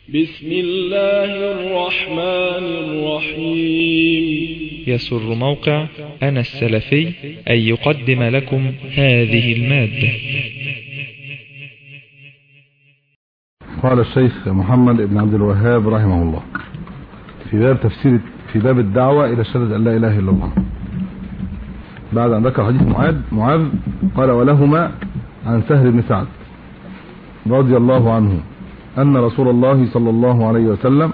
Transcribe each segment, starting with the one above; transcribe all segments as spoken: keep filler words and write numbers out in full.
بسم الله الرحمن الرحيم. يسر موقع أنا السلفي أن يقدم لكم هذه المادة. قال الشيخ محمد بن عبد الوهاب رحمه الله في باب تفسير في باب الدعوة إلى شهادة أن لا إله إلا الله، بعد أن ذكر حديث معاذ معاذ قال: ولهما عن سهل بن سعد رضي الله عنه أن رسول الله صلى الله عليه وسلم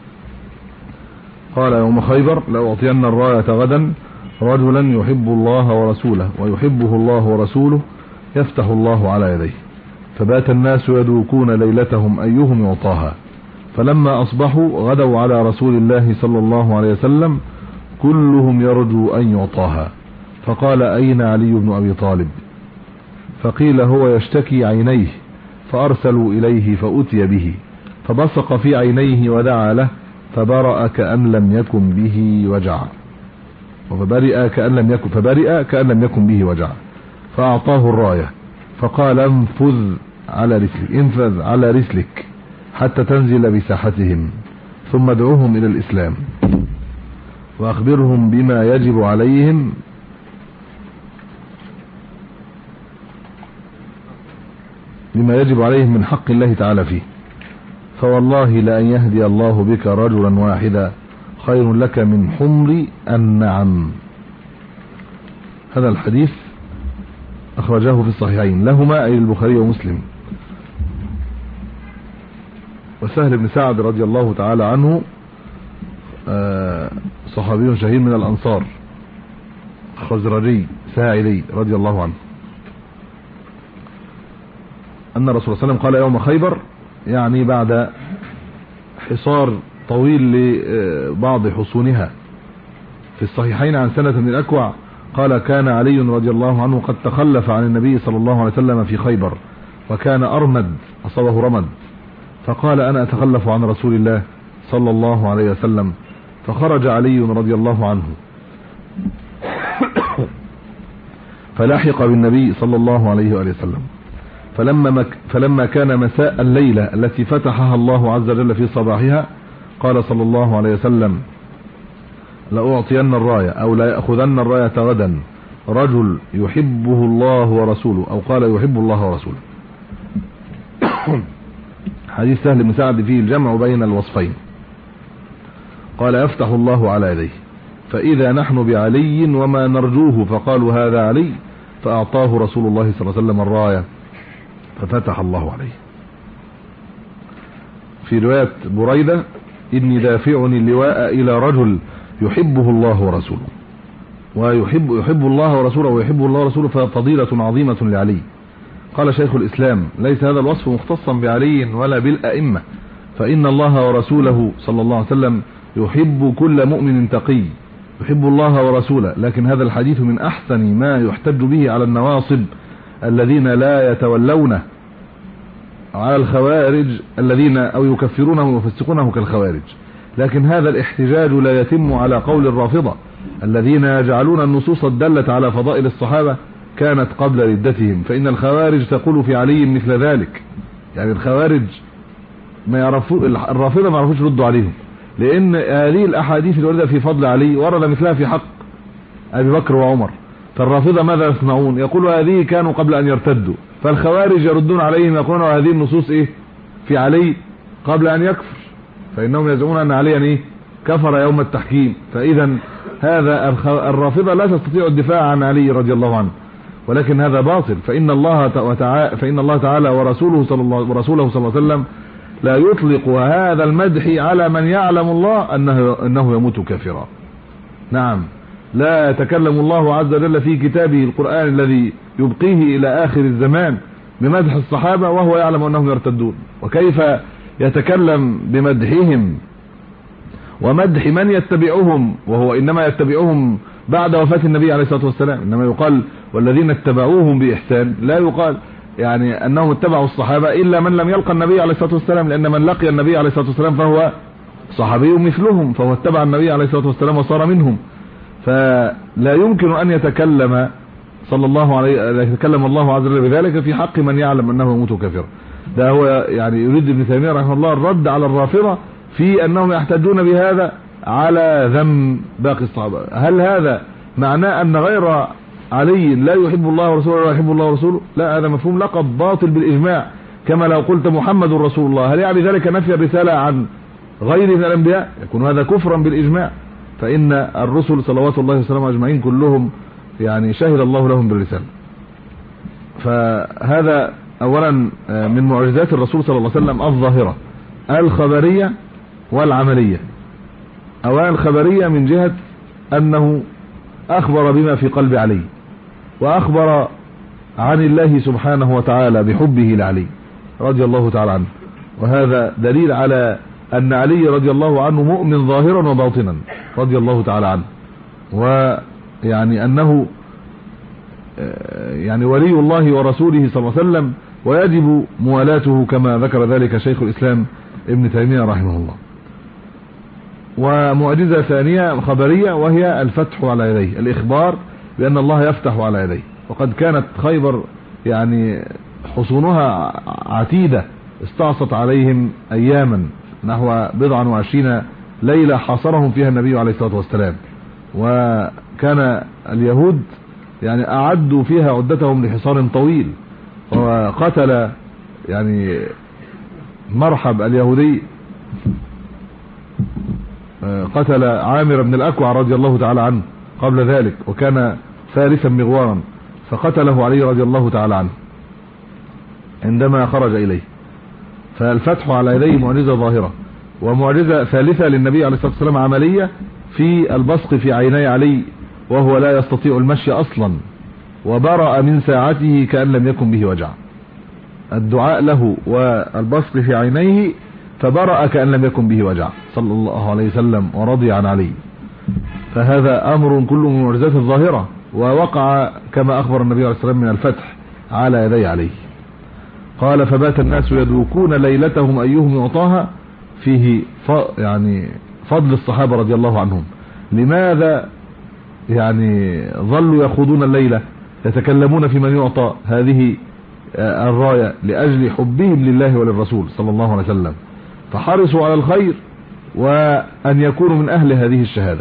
قال يوم خيبر: لأعطين الراية غدا رجلا يحب الله ورسوله ويحبه الله ورسوله يفتح الله على يديه. فبات الناس يدوكون ليلتهم أيهم يعطاها، فلما أصبحوا غدوا على رسول الله صلى الله عليه وسلم كلهم يرجو أن يعطاها، فقال: أين علي بن أبي طالب؟ فقيل: هو يشتكي عينيه، فأرسلوا إليه فأتي به، فبصق في عينيه ودعا له، فبرأ كأن لم يكن به وجع فبرئ كأن لم يكن فبرئ كأن لم يكن به وجع فأعطاه الراية، فقال: انفذ على رسلك انفذ على رسلك حتى تنزل بساحتهم، ثم ادعوهم إلى الإسلام وأخبرهم بما يجب عليهم بما يجب عليهم من حق الله تعالى فيه، فوالله لأن يهدي الله بك رجلا واحدا خير لك من حمر النعم. هذا الحديث أخرجاه في الصحيحين لهما أي البخاري ومسلم. وسهل بن سعد رضي الله تعالى عنه صحابي شهير من الأنصار خزرجي ساعدي رضي الله عنه، أن الرسول صلى الله عليه وسلم قال يوم خيبر، يعني بعد حصار طويل لبعض حصونها. في الصحيحين عن سنة بن الأكوع قال: كان علي رضي الله عنه قد تخلف عن النبي صلى الله عليه وسلم في خيبر، وكان أرمد أصابه رمد، فقال: أنا أتخلف عن رسول الله صلى الله عليه وسلم، فخرج علي رضي الله عنه فلاحق بالنبي صلى الله عليه وآله وسلم، فلما, مك فلما كان مساء الليلة التي فتحها الله عز وجل في صباحها قال صلى الله عليه وسلم: لأعطين الراية أو لا يأخذن الراية غدا رجل يحبه الله ورسوله، أو قال يحب الله ورسوله. حديث سهل بن سعد فيه الجمع بين الوصفين. قال: يفتح الله على يديه، فإذا نحن بعلي وما نرجوه، فقالوا هذا علي، فأعطاه رسول الله صلى الله عليه وسلم الراية ففتح الله عليه. في رواية بريدة: إني دافعني اللواء إلى رجل يحبه الله ورسوله، ويحب يحب الله ورسوله ويحب الله ورسوله ففضيلة عظيمة لعلي. قال شيخ الإسلام: ليس هذا الوصف مختصا بعلي ولا بالأئمة، فإن الله ورسوله صلى الله عليه وسلم يحب كل مؤمن تقي يحب الله ورسوله، لكن هذا الحديث من أحسن ما يحتج به على النواصب الذين لا يتولونه، على الخوارج الذين أو يكفرونه ويفسقونه كالخوارج. لكن هذا الاحتجاج لا يتم على قول الرافضة الذين يجعلون النصوص الدالة على فضائل الصحابة كانت قبل ردتهم، فإن الخوارج تقول في علي مثل ذلك. يعني الخوارج ما يعرفوا، الرافضة ما يعرفوش ردوا عليهم، لأن هذه الأحاديث الواردة في فضل علي ورد مثلها في حق أبي بكر وعمر، فالرافضة ماذا يصنعون؟ يقولوا هذه كانوا قبل أن يرتدوا، فالخوارج يردون عليهم يقولون هذه النصوص إيه في علي قبل أن يكفر، فإنهم يزعمون أن عليا إيه كفر يوم التحكيم. فإذا هذا الرافضة لا تستطيع الدفاع عن علي رضي الله عنه، ولكن هذا باطل. فإن الله تعالى فإن الله تعالى ورسوله صلى الله ورسوله صلى الله عليه وسلم لا يطلق هذا المدح على من يعلم الله أنه أنه يموت كافرا. نعم، لا يتكلم الله عز وجل في كتابه القرآن الذي يبقيه إلى آخر الزمان بمدح الصحابة وهو يعلم أنهم يرتدون، وكيف يتكلم بمدحهم ومدح من يتبعهم وهو إنما يتبعهم بعد وفاة النبي عليه الصلاة والسلام، إنما يقال والذين اتبعوهم بإحسان، لا يقال يعني أنهم اتبعوا الصحابة إلا من لم يلقى النبي عليه الصلاة والسلام، لأن من لقي النبي عليه الصلاة والسلام فهو صحابي مثلهم، فهو اتبع النبي عليه الصلاة والسلام وصار منهم. فلا يمكن أن يتكلم صلى الله عليه يتكلم الله عز وجل بذلك في حق من يعلم أنه يموت كافرا. ده هو يعني يريد ابن تيمية رحمه الله الرد على الرافضة في أنهم يحتجون بهذا على ذم باقي الصحابة. هل هذا معناه أن غير علي لا يحب الله ورسوله ولا يحب الله ورسوله؟ لا، هذا مفهوم لقب باطل بالإجماع، كما لو قلت محمد رسول الله، هل يعني ذلك نفي الرسالة عن غيره من الأنبياء؟ يكون هذا كفرا بالإجماع. فإن الرسل صلوات الله وسلامه أجمعين كلهم يعني شهد الله لهم بالرسالة. فهذا أولا من معجزات الرسول صلى الله عليه وسلم الظاهرة الخبرية والعملية. أولا الخبرية من جهة أنه أخبر بما في قلب علي، وأخبر عن الله سبحانه وتعالى بحبه لعلي رضي الله تعالى عنه، وهذا دليل على أن علي رضي الله عنه مؤمن ظاهرا وباطنا رضي الله تعالى عنه، ويعني أنه يعني ولي الله ورسوله صلى الله عليه وسلم، ويجب موالاته كما ذكر ذلك شيخ الإسلام ابن تيمية رحمه الله. ومعجزة ثانية خبرية وهي الفتح على يديه، الإخبار بأن الله يفتح على يديه. وقد كانت خيبر يعني حصونها عتيدة استعصت عليهم أياما نحو بضعا وعشرين ليلة حاصرهم فيها النبي عليه الصلاة والسلام، وكان اليهود يعني أعدوا فيها عدتهم لحصار طويل، وقتل يعني مرحب اليهودي قتل عامر بن الأكوع رضي الله تعالى عنه قبل ذلك، وكان فارسا مغوارا، فقتله علي رضي الله تعالى عنه عندما خرج إليه. فالفتح على يديه معجزة ظاهرة. ومعجزة ثالثة للنبي عليه الصلاة والسلام عملية في البصق في عيني علي وهو لا يستطيع المشي أصلا، وبرأ من ساعته كأن لم يكن به وجع. الدعاء له والبصق في عينيه فبرأ كأن لم يكن به وجع صلى الله عليه وسلم ورضي عن علي. فهذا أمر كله من معجزات الظاهرة، ووقع كما أخبر النبي عليه الصلاة والسلام من الفتح على يدي عليه. قال فبات الناس يدوكون ليلتهم أيهم يعطاها، فيه يعني فضل الصحابة رضي الله عنهم. لماذا يعني ظلوا يخوضون الليلة يتكلمون في من يعطى هذه الراية؟ لأجل حبهم لله وللرسول صلى الله عليه وسلم، فحرصوا على الخير وأن يكونوا من أهل هذه الشهادة.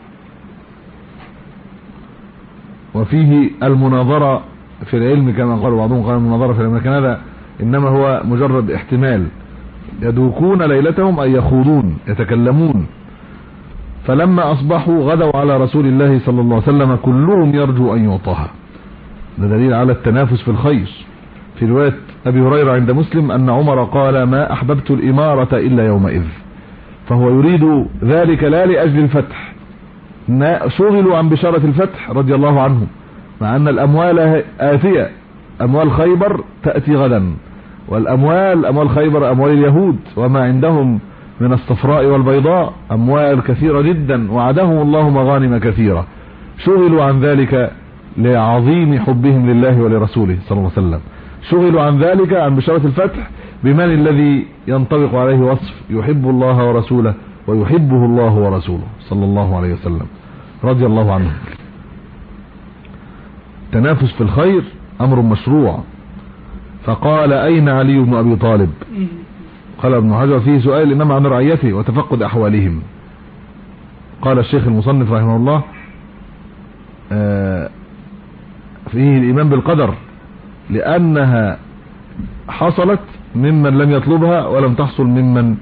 وفيه المناظرة في العلم كما قال بعضهم، قال المناظرة في العلم، لكن هذا إنما هو مجرد احتمال. يدوكون ليلتهم أي يخوضون يتكلمون. فلما أصبحوا غدوا على رسول الله صلى الله عليه وسلم كلهم يرجو أن يعطاها. ده دليل على التنافس في الخير. في رواية أبي هريرة عند مسلم أن عمر قال ما أحببت الإمارة إلا يومئذ، فهو يريد ذلك لا لأجل الفتح، شغلوا عن بشارة الفتح رضي الله عنهم، مع أن الأموال آتية، أموال خيبر تأتي غدا، والأموال أموال خيبر أموال اليهود، وما عندهم من الصفراء والبيضاء أموال كثيرة جدا، وعدهم الله مغانم كثيرة. شغلوا عن ذلك لعظيم حبهم لله ولرسوله صلى الله عليه وسلم، شغلوا عن ذلك عن بشارة الفتح بمن الذي ينطبق عليه وصف يحب الله ورسوله ويحبه الله ورسوله صلى الله عليه وسلم رضي الله عنه. تنافس في الخير أمر مشروع. فقال أين علي بن أبي طالب؟ قال ابن حجر فيه سؤال إنما عن رعيته وتفقد أحوالهم. قال الشيخ المصنف رحمه الله فيه الإيمان بالقدر، لأنها حصلت ممن لم يطلبها ولم تحصل ممن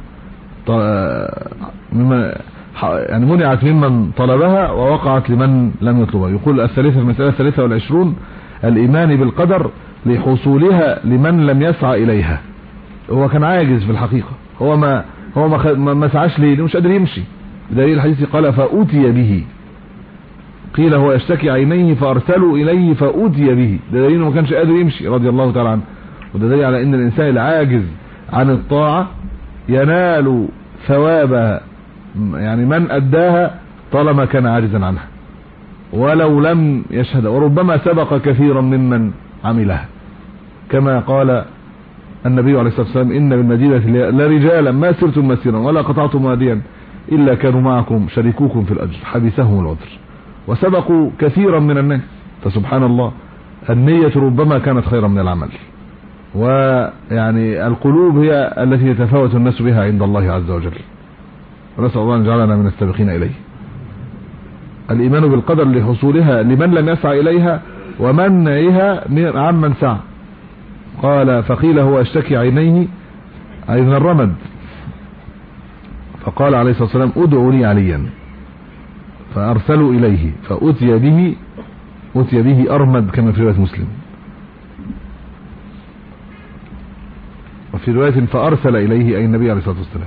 ممن يعني منعت ممن طلبها ووقعت لمن لم يطلبها. يقول الثالثة المسألة الثالثة والعشرون الإيمان بالقدر لحصولها لمن لم يسعى إليها. هو كان عاجز في الحقيقة، هو ما هو ما ما سعاش ليه، مش قادر يمشي. بدليل الحديث قال فأوتي به، قيل هو يشتكي عينيه فأرسلوا إليه فأوتي به، ده دليل انه ما كانش قادر يمشي رضي الله تعالى عنه. وده دليل على ان الانسان العاجز عن الطاعة ينال ثوابها يعني من أداها طالما كان عاجزا عنها ولو لم يشهد، وربما سبق كثيرا ممن عملها، كما قال النبي عليه الصلاة والسلام إن بالمدينة لرجالا ما سرتم مسيرا ولا قطعتم واديا إلا كانوا معكم شريكوكم في الأجر حبسهم العذر، وسبقوا كثيرا من الناس. فسبحان الله النية ربما كانت خيرا من العمل. ويعني القلوب هي التي يتفاوت الناس بها عند الله عز وجل، ونسأل الله أن يجعلنا من السابقين إليه. الإيمان بالقدر لحصولها لمن لم يسعى إليها ومنعها عمن سعى. قال فقيل هو اشتكي عينيه أي من الرمد، فقال عليه الصلاة والسلام ادعوا لي عليا، فأرسلوا إليه فأتي به أتي به أرمد كما في رواية مسلم، وفي رواية فأرسل إليه أي النبي عليه الصلاة والسلام،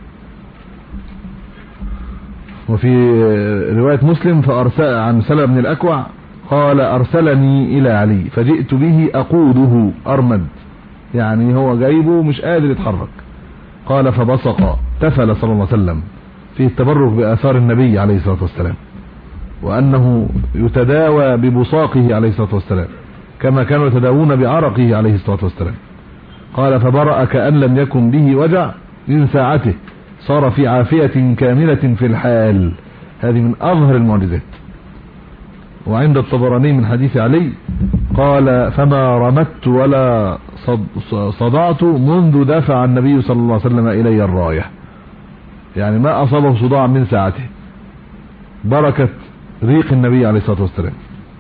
وفي رواية مسلم فأرسل عن سلمة بن الأكوع قال أرسلني إلى علي فجئت به أقوده أرمد، يعني هو جايبه مش قادر يتحرك. قال فبصق تفل صلى الله عليه وسلم فيه التبرك بآثار النبي عليه الصلاة والسلام، وأنه يتداوى ببصاقه عليه الصلاة والسلام كما كانوا يتداوون بعرقه عليه الصلاة والسلام. قال فبرأ كأن لم يكن به وجع من ساعته، صار في عافية كاملة في الحال. هذه من أظهر المعجزات. وعند الطبراني من حديث علي قال فما رمت ولا صدعت منذ دفع النبي صلى الله عليه وسلم إلي الراية، يعني ما أصابه صداع من ساعته، بركة ريق النبي عليه الصلاة والسلام.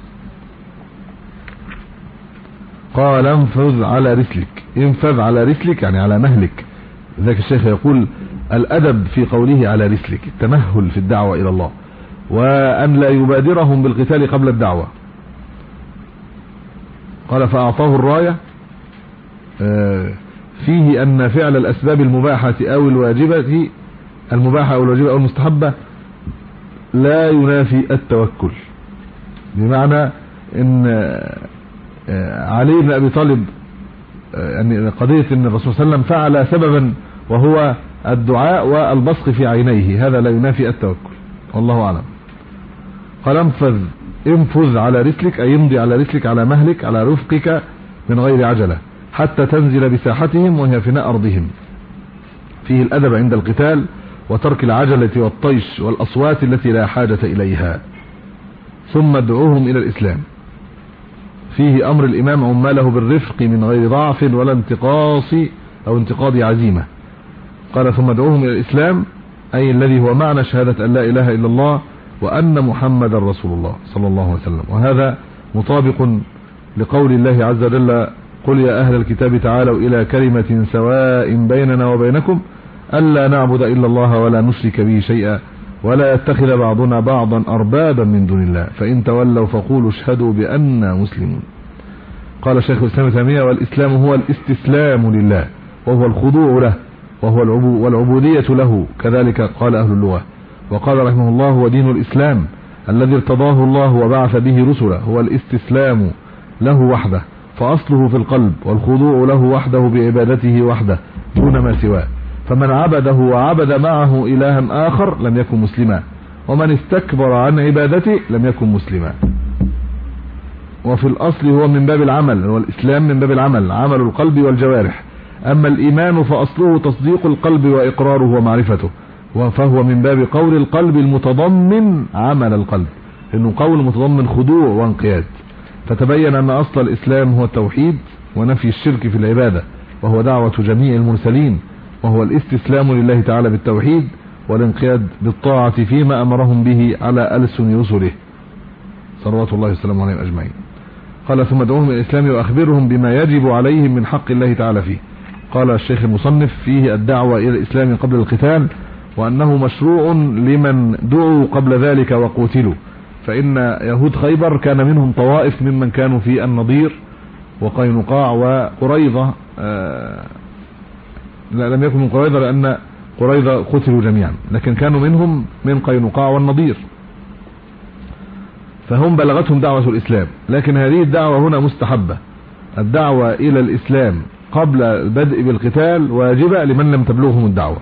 قال انفذ على رسلك، انفذ على رسلك يعني على مهلك. ذاك الشيخ يقول الأدب في قوله على رسلك التمهل في الدعوة إلى الله، وأن لا يبادرهم بالقتال قبل الدعوة. قال فأعطاه الراية، فيه أن فعل الأسباب المباحة أو الواجبة المباحة أو الواجبة أو المستحبة لا ينافي التوكل، بمعنى أن علي بن أبي طالب يعني قضية أن الرسول صلى الله عليه وسلم فعل سببا وهو الدعاء والبصق في عينيه، هذا لا ينافي التوكل، والله أعلم. قال انفذ انفذ على رسلك أي يمضي على رسلك على مهلك على رفقك من غير عجلة حتى تنزل بساحتهم وهي فناء أرضهم. فيه الأدب عند القتال وترك العجلة والطيش والأصوات التي لا حاجة إليها. ثم ادعوهم إلى الإسلام. فيه أمر الإمام عماله بالرفق من غير ضعف ولا انتقاص أو انتقاض عزيمة. قال ثم ادعوهم إلى الإسلام أي الذي هو معنى شهادة أن لا إله إلا الله وأن محمد رسول الله صلى الله عليه وسلم. وهذا مطابق لقول الله عز وجل قل يا أهل الكتاب تعالوا إلى كلمة سواء بيننا وبينكم ألا نعبد إلا الله ولا نشرك به شيئا ولا يتخذ بعضنا بعضا أربابا من دون الله فإن تولوا فقولوا اشهدوا بأننا مسلمون. قال شيخ الإسلام ابن تيمية والإسلام هو الاستسلام لله وهو الخضوع له وهو العبو والعبودية له، كذلك قال أهل اللغة. وقال رحمه الله ودين الإسلام الذي ارتضاه الله وبعث به رسله هو الاستسلام له وحده، فأصله في القلب والخضوع له وحده بعبادته وحده دون ما سواه، فمن عبده وعبد معه إلها آخر لم يكن مسلما، ومن استكبر عن عبادته لم يكن مسلما. وفي الأصل هو من باب العمل، هو الإسلام من باب العمل، عمل القلب والجوارح. أما الإيمان فأصله تصديق القلب وإقراره ومعرفته، فهو من باب قول القلب المتضمن عمل القلب، إنه قول متضمن خضوع وانقياد. فتبين أن أصل الإسلام هو التوحيد ونفي الشرك في العبادة، وهو دعوة جميع المرسلين، وهو الاستسلام لله تعالى بالتوحيد والانقياد بالطاعة فيما أمرهم به على ألسن رسله صلوات الله وسلامه عليهم أجمعين. قال ثم ادعوهم إلى الإسلام وأخبرهم بما يجب عليهم من حق الله تعالى فيه. قال الشيخ المصنف فيه الدعوة إلى الإسلام قبل القتال، وأنه مشروع لمن دعوا قبل ذلك وقتلوا، فإن يهود خيبر كان منهم طوائف ممن كانوا في النضير وقينقاع وقريظة، آه لا لم يكن من قريظة لأن قريظة قتلوا جميعا، لكن كانوا منهم من قينقاع والنضير، فهم بلغتهم دعوة الإسلام. لكن هذه الدعوة هنا مستحبة، الدعوة إلى الإسلام قبل البدء بالقتال واجبة لمن لم تبلغهم الدعوة،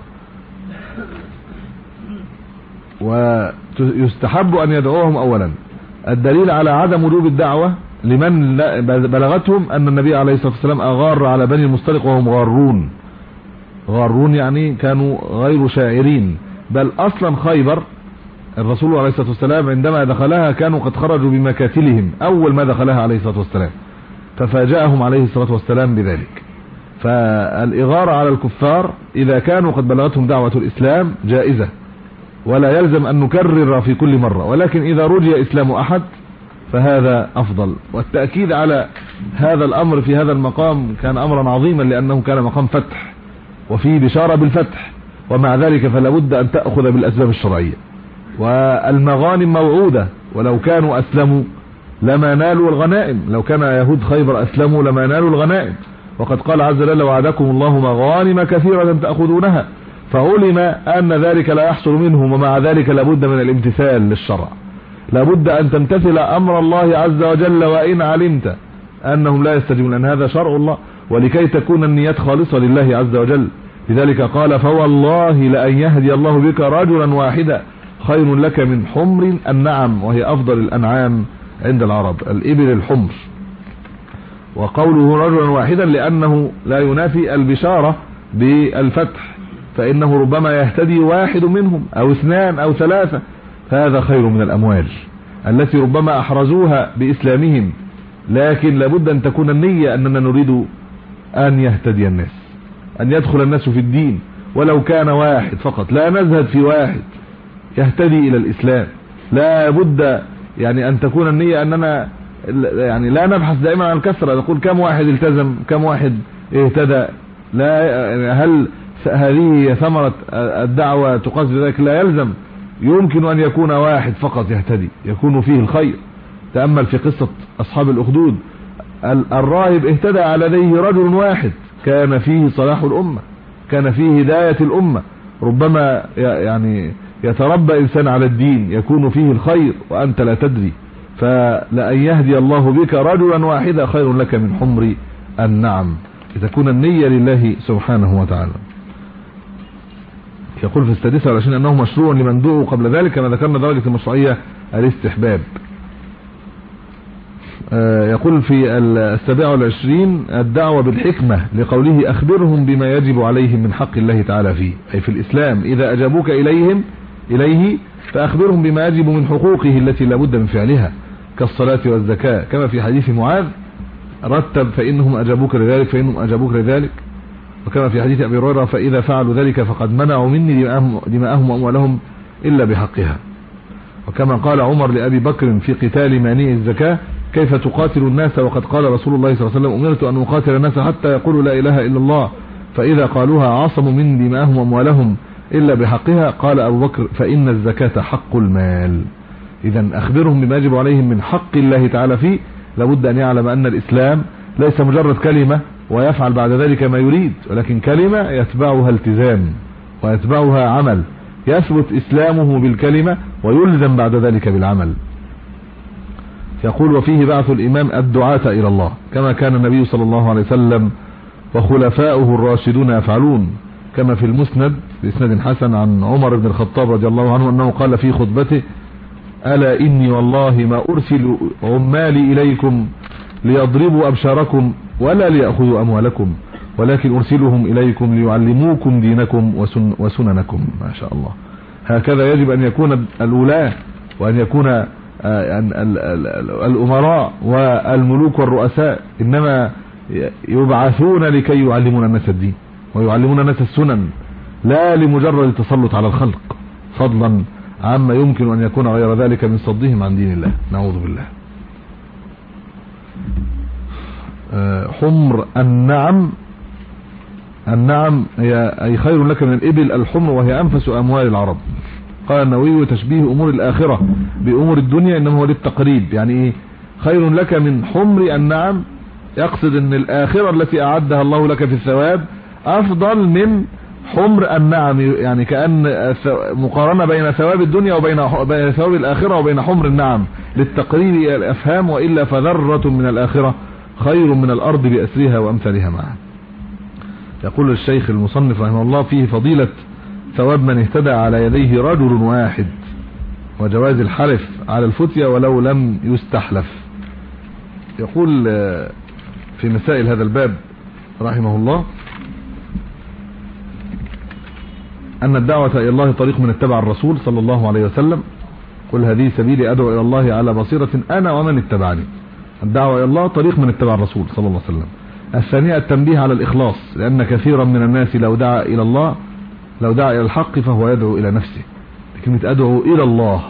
ويستحب أن يدعوهم أولا. الدليل على عدم وجوب الدعوة لمن بلغتهم أن النبي عليه الصلاة والسلام أغار على بني المصطلق وهم غارون. غارون يعني كانوا غير شاعرين، بل أصلا خيبر الرسول عليه الصلاة والسلام عندما دخلها كانوا قد خرجوا بمكاتلهم أول ما دخلها عليه الصلاة والسلام، ففاجأهم عليه الصلاة والسلام بذلك. فالإغارة على الكفار إذا كانوا قد بلغتهم دعوة الإسلام جائزة، ولا يلزم أن نكرر في كل مرة، ولكن إذا رجي إسلام أحد فهذا أفضل. والتأكيد على هذا الأمر في هذا المقام كان أمرا عظيما، لأنه كان مقام فتح وفيه بشارة بالفتح، ومع ذلك فلا بد أن تأخذ بالأسباب الشرعية. والمغانم موعودة، ولو كانوا أسلموا لما نالوا الغنائم، لو كان يهود خيبر أسلموا لما نالوا الغنائم، وقد قال عز وجل وعدكم الله مغانم كثيرة تأخذونها، فعلم أن ذلك لا يحصل منهم، ومع ذلك لابد من الامتثال للشرع، لابد أن تمتثل أمر الله عز وجل وإن علمت أنهم لا يستجيبون، لأن هذا شرع الله، ولكي تكون النيات خالصة لله عز وجل. لذلك قال فوالله لأن يهدي الله بك رجلا واحدا خير لك من حمر النعم، وهي أفضل الأنعام عند العرب الإبل الحمر. وقوله رجلا واحدا لأنه لا ينافي البشارة بالفتح، فإنه ربما يهتدي واحد منهم أو اثنان أو ثلاثة، فهذا خير من الأموال التي ربما أحرزوها بإسلامهم. لكن لابد أن تكون النية أننا نريد أن يهتدي الناس، أن يدخل الناس في الدين، ولو كان واحد فقط، لا نزهد في واحد يهتدي إلى الإسلام. لا بد يعني أن تكون النية أننا يعني لا نبحث دائما عن الكثرة، نقول كم واحد التزم كم واحد اهتدى، لا هل هذه ثمرة الدعوة تقاس بذلك؟ لا يلزم، يمكن أن يكون واحد فقط يهتدي يكون فيه الخير. تأمل في قصة أصحاب الأخدود، الراهب اهتدى على يديه رجل واحد، كان فيه صلاح الأمة، كان فيه هداية الأمة. ربما يعني يتربى إنسان على الدين يكون فيه الخير وأنت لا تدري، فلأن يهدي الله بك رجلا واحدا خير لك من حمر النعم، لتكون النية لله سبحانه وتعالى. يقول في السادسة والعشرين أنه مشروع لمن دعوا قبل ذلك، كما ذكرنا درجة المشروعية الاستحباب. يقول في السابعة والعشرين الدعوة بالحكمة، لقوله أخبرهم بما يجب عليهم من حق الله تعالى فيه، أي في الإسلام إذا أجابوك إليهم إليه فأخبرهم بما يجب من حقوقه التي لابد من فعلها كالصلاة والزكاة، كما في حديث معاذ رتب فإنهم أجابوك لذلك فإنهم أجابوك لذلك، وكما في حديث أبي هريرة فإذا فعلوا ذلك فقد منعوا مني دماءهم وأموالهم إلا بحقها. وكما قال عمر لأبي بكر في قتال مانع الزكاة كيف تقاتل الناس وقد قال رسول الله صلى الله عليه وسلم أمرت أن أقاتل الناس حتى يقولوا لا إله إلا الله فإذا قالوها عصموا من دماءهم وأموالهم إلا بحقها. قال أبو بكر فإن الزكاة حق المال. إذا أخبرهم بما يجب عليهم من حق الله تعالى فيه، لابد أن يعلم أن الإسلام ليس مجرد كلمة ويفعل بعد ذلك ما يريد، ولكن كلمة يتبعها التزام ويتبعها عمل، يثبت إسلامه بالكلمة ويلزم بعد ذلك بالعمل. يقول وفيه بعث الإمام الدعاة إلى الله كما كان النبي صلى الله عليه وسلم وخلفاؤه الراشدون يفعلون، كما في المسند بإسناد حسن عن عمر بن الخطاب رضي الله عنه أنه قال في خطبته ألا إني والله ما أرسل عمالي إليكم ليضربوا أبشاركم ولا ليأخذوا أموالكم، ولكن أرسلهم إليكم ليعلموكم دينكم وسن وسننكم. ما شاء الله، هكذا يجب أن يكون الولاة، وأن يكون الأمراء والملوك والرؤساء، إنما يبعثون لكي يعلمون الناس الدين ويعلمون الناس السنن، لا لمجرد التسلط على الخلق، فضلا عما يمكن أن يكون غير ذلك من صدهم عن دين الله، نعوذ بالله. حمر النعم، النعم هي أي خير لك من الإبل الحمر وهي أنفس أموال العرب. قال النووي تشبيه أمور الآخرة بأمور الدنيا إنما هو للتقريب، يعني إيه خير لك من حمر النعم؟ يقصد أن الآخرة التي أعدها الله لك في الثواب أفضل من حمر النعم، يعني كأن مقارنة بين ثواب الدنيا وبين ثواب الآخرة وبين حمر النعم للتقريب إلى الأفهام، وإلا فذرة من الآخرة خير من الأرض بأسرها وأمثالها معا. يقول الشيخ المصنف رحمه الله فيه فضيلة ثواب من اهتدى على يديه رجل واحد، وجواز الحلف على الفتية ولو لم يستحلف. يقول في مسائل هذا الباب رحمه الله أن الدعوة إلى الله طريق من اتبع الرسول صلى الله عليه وسلم، قل هذه سبيلي أدعو إلى الله على بصيرة أنا ومن اتبعني. الدعوة إلى الله طريق من اتبع الرسول صلى الله عليه وسلم، الثانية التنبيه على الإخلاص، لأن كثيرا من الناس لو دعا إلى الله لو دعا إلى الحق فهو يدعو إلى نفسه. كلمة أدعو إلى الله.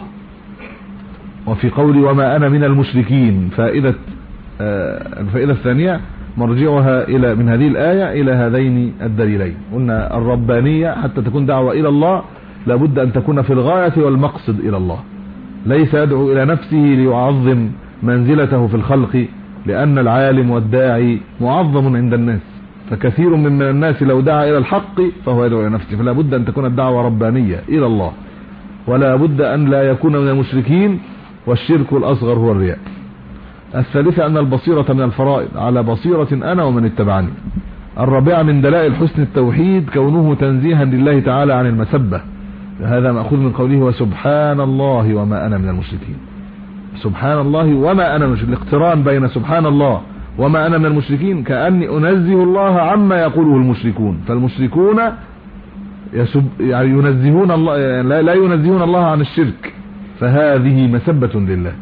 وفي قولي وما أنا من المشركين فائدة الفائدة الثانية مرجعها إلى من هذه الآية إلى هذين الدليلين. قلنا الربانية حتى تكون دعوة إلى الله لابد أن تكون في الغاية والمقصد إلى الله، ليس يدعو إلى نفسه ليعظم منزلته في الخلق، لأن العالم والداعي معظم عند الناس، فكثير من الناس لو دعا إلى الحق فهو يدعو إلى نفسه، فلا بد أن تكون الدعوة ربانية إلى الله، ولا بد أن لا يكون من المشركين، والشرك الأصغر هو الرياء. الثالثة أن البصيرة من الفرائض على بصيرة أنا ومن اتبعني. الرابعة من دلائل حسن التوحيد كونه تنزيها لله تعالى عن المسبة، هذا مأخوذ من قوله وسبحان الله وما أنا من المشركين. سبحان الله وما أنا من المشركين، الاقتران بين سبحان الله وما أنا من المشركين كأني أنزه الله عما يقوله المشركون، فالمشركون يسب يعني ينزهون الله، لا, لا ينزهون الله عن الشرك، فهذه مسبة لله.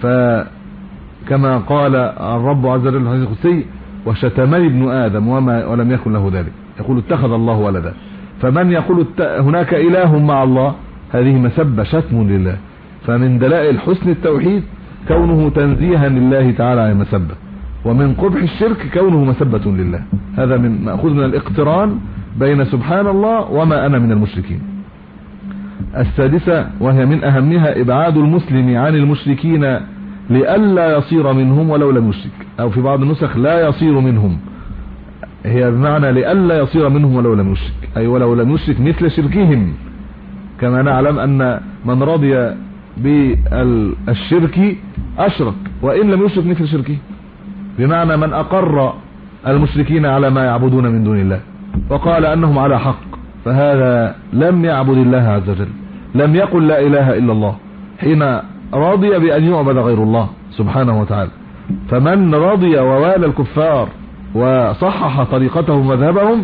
فكما قال الرب عز وجل في الحديث القدسي وشتمني ابن آدم وما ولم يكن له ذلك، يقول اتخذ الله ولدا. فمن يقول هناك إله مع الله هذه مسبة شتم لله. فمن دلائل حسن التوحيد كونه تنزيها لله تعالى عن المسبة، ومن قبح الشرك كونه مسبة لله. هذا من مأخوذ من الاقتران بين سبحان الله وما أنا من المشركين. السادسة وهي من أهمها إبعاد المسلم عن المشركين لئلا يصير منهم ولو لم يشرك، أو في بعض النسخ لا يصير منهم، هي بمعنى لئلا يصير منهم ولو لم يشرك، أي ولو لم يشرك مثل شركهم. كما نعلم أن من رضي بالشرك أشرك وإن لم يشرك مثل شركه، بمعنى من أقر المشركين على ما يعبدون من دون الله وقال أنهم على حق، فهذا لم يعبد الله عز وجل، لم يقل لا إله إلا الله حين رضي بأن يعبد غير الله سبحانه وتعالى. فمن رضي ووالى الكفار وصحح طريقتهم ومذهبهم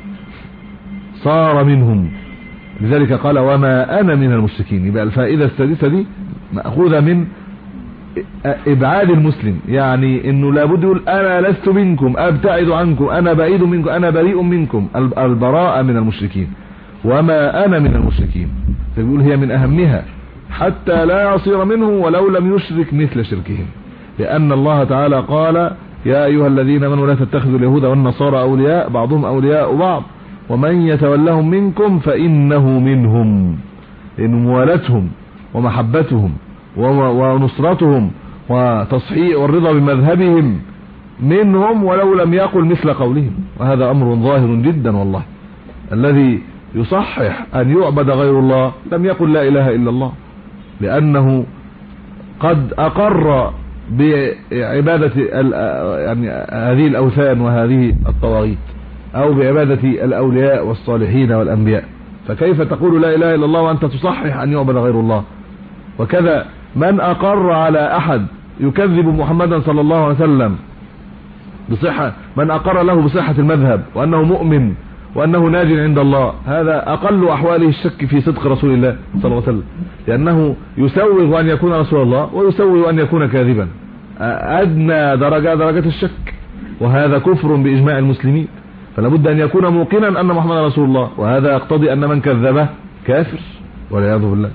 صار منهم، لذلك قال وما أنا من المشركين. يبقى الفائدة السادسة دي مأخوذة من إبعاد المسلم، يعني انه لابد يقول انا لست منكم، ابتعد عنكم، انا بعيد منكم، انا بريء منكم، البراءة من المشركين، وما انا من المشركين. فيقول هي من اهمها حتى لا يصير منه ولو لم يشرك مثل شركهم، لان الله تعالى قال يا ايها الذين امنوا لا تتخذوا اليهود والنصارى اولياء بعضهم اولياء بعض ومن يتولهم منكم فانه منهم، لان موالاتهم ومحبتهم ونصرتهم وتصحيح والرضا بمذهبهم منهم ولو لم يقل مثل قولهم. وهذا امر ظاهر جدا والله. الذي يصحح ان يعبد غير الله لم يقل لا اله الا الله، لانه قد اقر بعبادة يعني هذه الاوثان وهذه الطواغيت، او بعبادة الاولياء والصالحين والانبياء، فكيف تقول لا اله الا الله وانت تصحح ان يعبد غير الله؟ وكذا من أقر على أحد يكذب محمدا صلى الله عليه وسلم بصحة، من أقر له بصحة المذهب وأنه مؤمن وأنه ناج عند الله، هذا أقل أحواله الشك في صدق رسول الله صلى الله عليه وسلم، لأنه يسوغ أن يكون رسول الله ويسوغ أن يكون كاذبا، أدنى درجة درجة الشك، وهذا كفر بإجماع المسلمين. فلا بد أن يكون موقنا أن محمد رسول الله، وهذا يقتضي أن من كذبه كافر والعياذ بالله.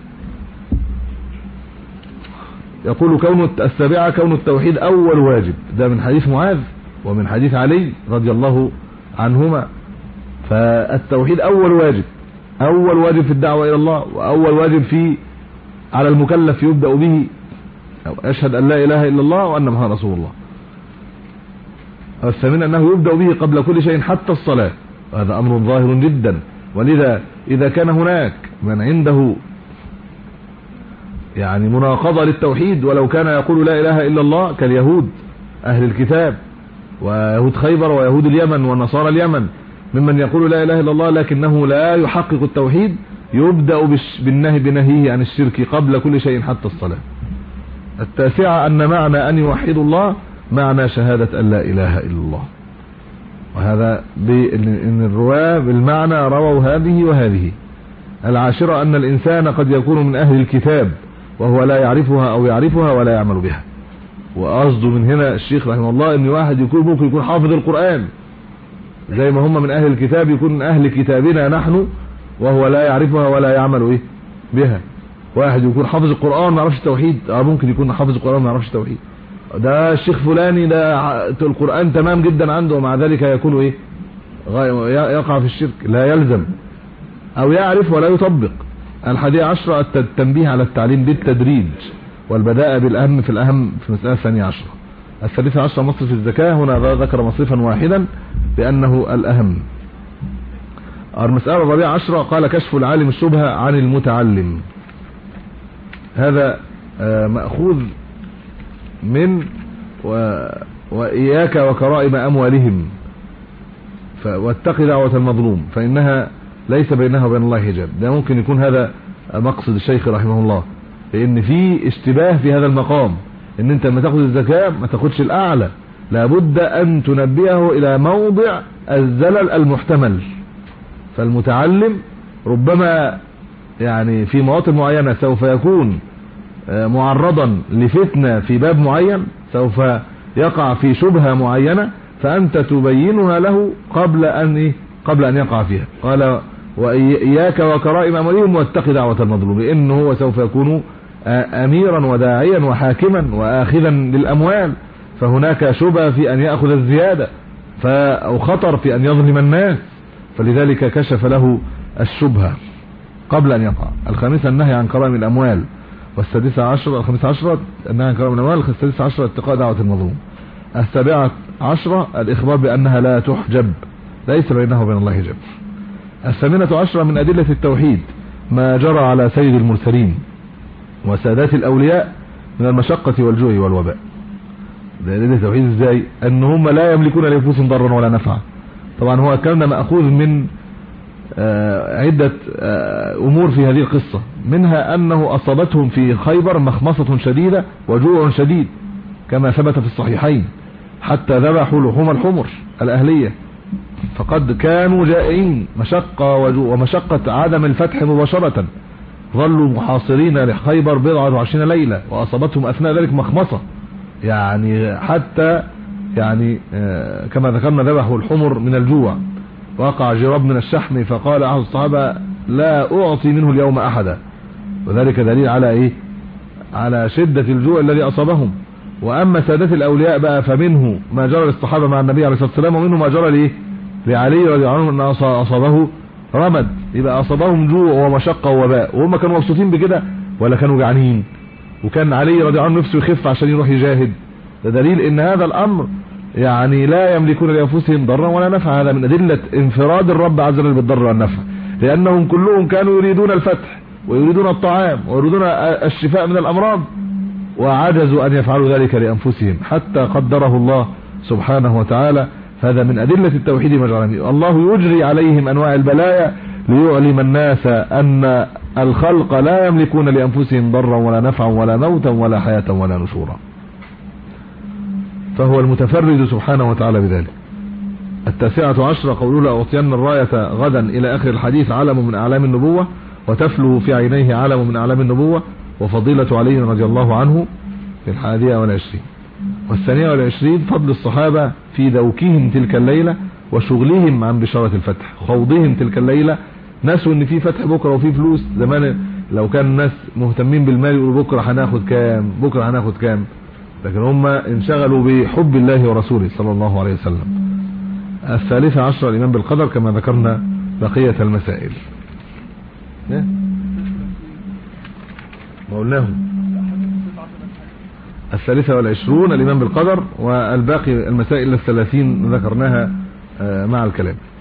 يقول كون السابعة كون التوحيد أول واجب، ده من حديث معاذ ومن حديث علي رضي الله عنهما. فالتوحيد أول واجب، أول واجب في الدعوة إلى الله، وأول واجب في على المكلف يبدأ به أشهد أن لا إله إلا الله وأن محمد رسول الله. الثامنة أنه يبدأ به قبل كل شيء حتى الصلاة، وهذا أمر ظاهر جدا. ولذا إذا كان هناك من عنده يعني مناقضة للتوحيد ولو كان يقول لا إله إلا الله كاليهود أهل الكتاب ويهود خيبر ويهود اليمن ونصارى اليمن، ممن يقول لا إله إلا الله لكنه لا يحقق التوحيد، يبدأ بالنهي بنهيه عن الشرك قبل كل شيء حتى الصلاة. التاسعة أن معنى أن يوحد الله معنى شهادة أن لا إله إلا الله، وهذا بأن الرواة بالمعنى رووا هذه وهذه. العاشرة أن الإنسان قد يكون من أهل الكتاب وهو لا يعرفها أو يعرفها ولا يعمل بها، وقصده من هنا الشيخ رحمه الله ان واحد يكون ممكن يكون حافظ القرآن زي ما هم من اهل الكتاب، يكون من اهل كتابنا نحن وهو لا يعرفها ولا يعمل ايه بها. واحد يكون حافظ القرآن ما يعرفش التوحيد، اه ممكن يكون حافظ القرآن ما يعرفش التوحيد. ده الشيخ فلاني ده القرآن تمام جدا عنده ومع ذلك يكون ايه يقع في الشرك، لا يلزم. او يعرف ولا يطبق. الحادية عشرة التنبيه على التعليم بالتدريج والبداء بالاهم في الاهم في المسألة الثانية عشرة. الثالثة عشرة مصرف الزكاة، هنا ذكر مصرفا واحدا بانه الاهم. المسألة الرابعة عشرة قال كشف العالم الشبهة عن المتعلم. هذا مأخوذ من و... وإياك وكرائم أموالهم واتق دعوة المظلوم فإنها ليس بينها وبين الله حجاب. ده ممكن يكون هذا مقصد الشيخ رحمه الله، لأن في اشتباه في هذا المقام، ان انت لما تاخذ الزكاة ما تاخدش الأعلى، لابد أن تنبهه إلى موضع الزلل المحتمل. فالمتعلم ربما يعني في مواطن معينة سوف يكون معرضا لفتنة في باب معين، سوف يقع في شبهة معينة، فأنت تبينها له قبل أن قبل أن يقع فيها. قال وإياك وكرائم أموالهم واتق دعوة المظلوم، لأنه هو سوف يكون أميرا وداعيا وحاكما وآخذا للأموال، فهناك شبهة في أن يأخذ الزيادة أو خطر في أن يظلم الناس، فلذلك كشف له الشبهة قبل أن يقع. الخامسة النهي عن كرائم الأموال، والسادسة عشر الخامسة عشرة النهي عن كرائم الأموال، السادسة عشرة اتقاء دعوة المظلوم. السابعة عشرة الإخبار بأنها لا تحجب، ليس بينها وبين الله حجاب. الثامنة عشرة من أدلة التوحيد ما جرى على سيد المرسلين وسادات الأولياء من المشقة والجوع والوباء. ده أدلة التوحيد ازاي؟ أن هم لا يملكون لأنفسهم ضرا ولا نفعا. طبعا هو كان مأخوذ من عدة أمور في هذه القصة، منها أنه أصابتهم في خيبر مخمصة شديدة وجوع شديد كما ثبت في الصحيحين، حتى ذبحوا لحوم الحمر الأهلية، فقد كانوا جائعين مشقة وجوع ومشقة عدم الفتح مباشرة، ظلوا محاصرين لخيبر بضعة وعشرين ليلة، وأصابتهم أثناء ذلك مخمصة، يعني حتى يعني كما ذكرنا ذبحوا الحمر من الجوع. وقع جراب من الشحم فقال أحد الصحابة لا أعطي منه اليوم أحدا، وذلك دليل على إيه؟ على شدة الجوع الذي أصابهم. وأما سادات الأولياء بقى فمنه ما جرى للصحابة مع النبي عليه الصلاة والسلام، ومنه ما جرى ليه لعلي رضي الله عنه أن أصابه رمد، يبقى أصابهم جوع ومشقة ووباء، وهم كانوا مبسوطين بكده ولا كانوا جعانين؟ وكان علي رضي الله عنه نفسه يخف عشان يروح يجاهد. ده دليل ان هذا الامر يعني لا يملكون لانفسهم ضرا ولا نفعا. هذا من ادله انفراد الرب عز وجل بالضر والنفع، لانهم كلهم كانوا يريدون الفتح ويريدون الطعام ويريدون الشفاء من الامراض، وعجزوا ان يفعلوا ذلك لانفسهم حتى قدره الله سبحانه وتعالى. هذا من ادله التوحيد مجرى الله يجري عليهم انواع البلايا ليعلم الناس ان الخلق لا يملكون لانفسهم ضرا ولا نفعا ولا موتا ولا حياة ولا نشورا، فهو المتفرد سبحانه وتعالى بذلك. التاسعة عشرة قوله لأعطين الراية غدا إلى آخر الحديث، علم من أعلام النبوة، وتفله في عينيه علم من أعلام النبوة، وفضيلة علي رضي الله عنه في الحادية والعشرين. والثانية والعشرين فضل الصحابة في ذوكهم تلك الليلة وشغلهم عن بشارة الفتح، خوضهم تلك الليلة، ناسوا ان في فتح بكرة وفي فلوس. زمان لو كان الناس مهتمين بالمال يقولوا بكرة هناخد كام بكرة هناخد كام، لكن هم انشغلوا بحب الله ورسوله صلى الله عليه وسلم. الثالثة عشر الإيمان بالقدر كما ذكرنا بقية المسائل ما قلناهم. الثالثة والعشرون الإيمان بالقدر، والباقي المسائل الثلاثين ذكرناها مع الكلام.